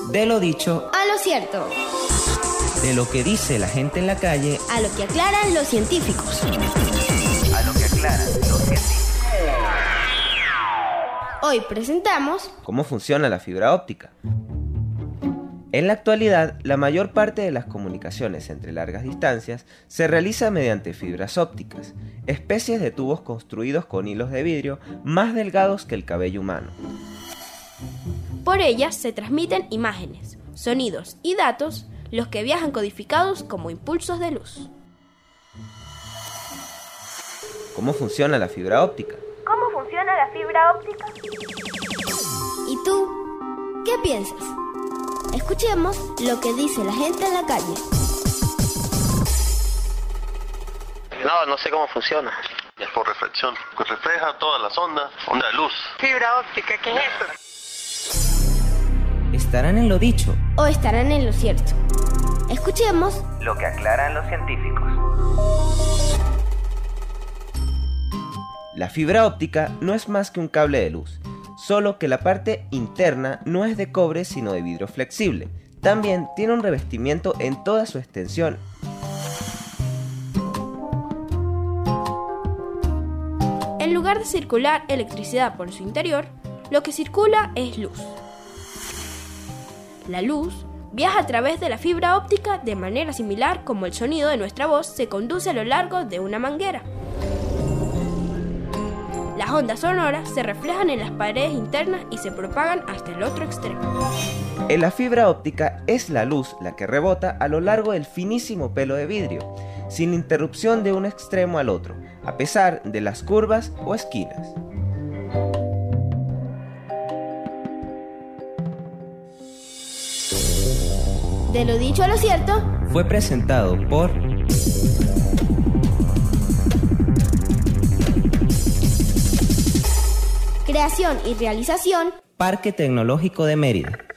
De lo dicho a lo cierto. De lo que dice la gente en la calle A lo que aclaran los científicos. A lo que aclaran los científicos. Hoy presentamos ¿Cómo funciona la fibra óptica? En la actualidad, la mayor parte de las comunicaciones entre largas distancias se realiza mediante fibras ópticas, especies de tubos construidos con hilos de vidrio más delgados que el cabello humano. Por ellas se transmiten imágenes, sonidos y datos, los que viajan codificados como impulsos de luz. ¿Cómo funciona la fibra óptica? ¿Cómo funciona la fibra óptica? ¿Y tú? ¿Qué piensas? Escuchemos lo que dice la gente en la calle. No sé cómo funciona. Es por reflexión, pues refleja todas las ondas, onda de luz. Fibra óptica, ¿qué es eso? ¿Estarán en lo dicho O estarán en lo cierto? Escuchemos lo que aclaran los científicos? La fibra óptica no es más que un cable de luz, solo que la parte interna no es de cobre sino de vidrio flexible. También tiene un revestimiento en toda su extensión. En lugar de circular electricidad por su interior, lo que circula es luz. La luz viaja a través de la fibra óptica de manera similar como el sonido de nuestra voz se conduce a lo largo de una manguera. Las ondas sonoras se reflejan en las paredes internas y se propagan hasta el otro extremo. En la fibra óptica es la luz la que rebota a lo largo del finísimo pelo de vidrio, sin interrupción de un extremo al otro, a pesar de las curvas o esquinas. De lo dicho a lo cierto, Fue presentado por creación y realización, Parque Tecnológico de Mérida.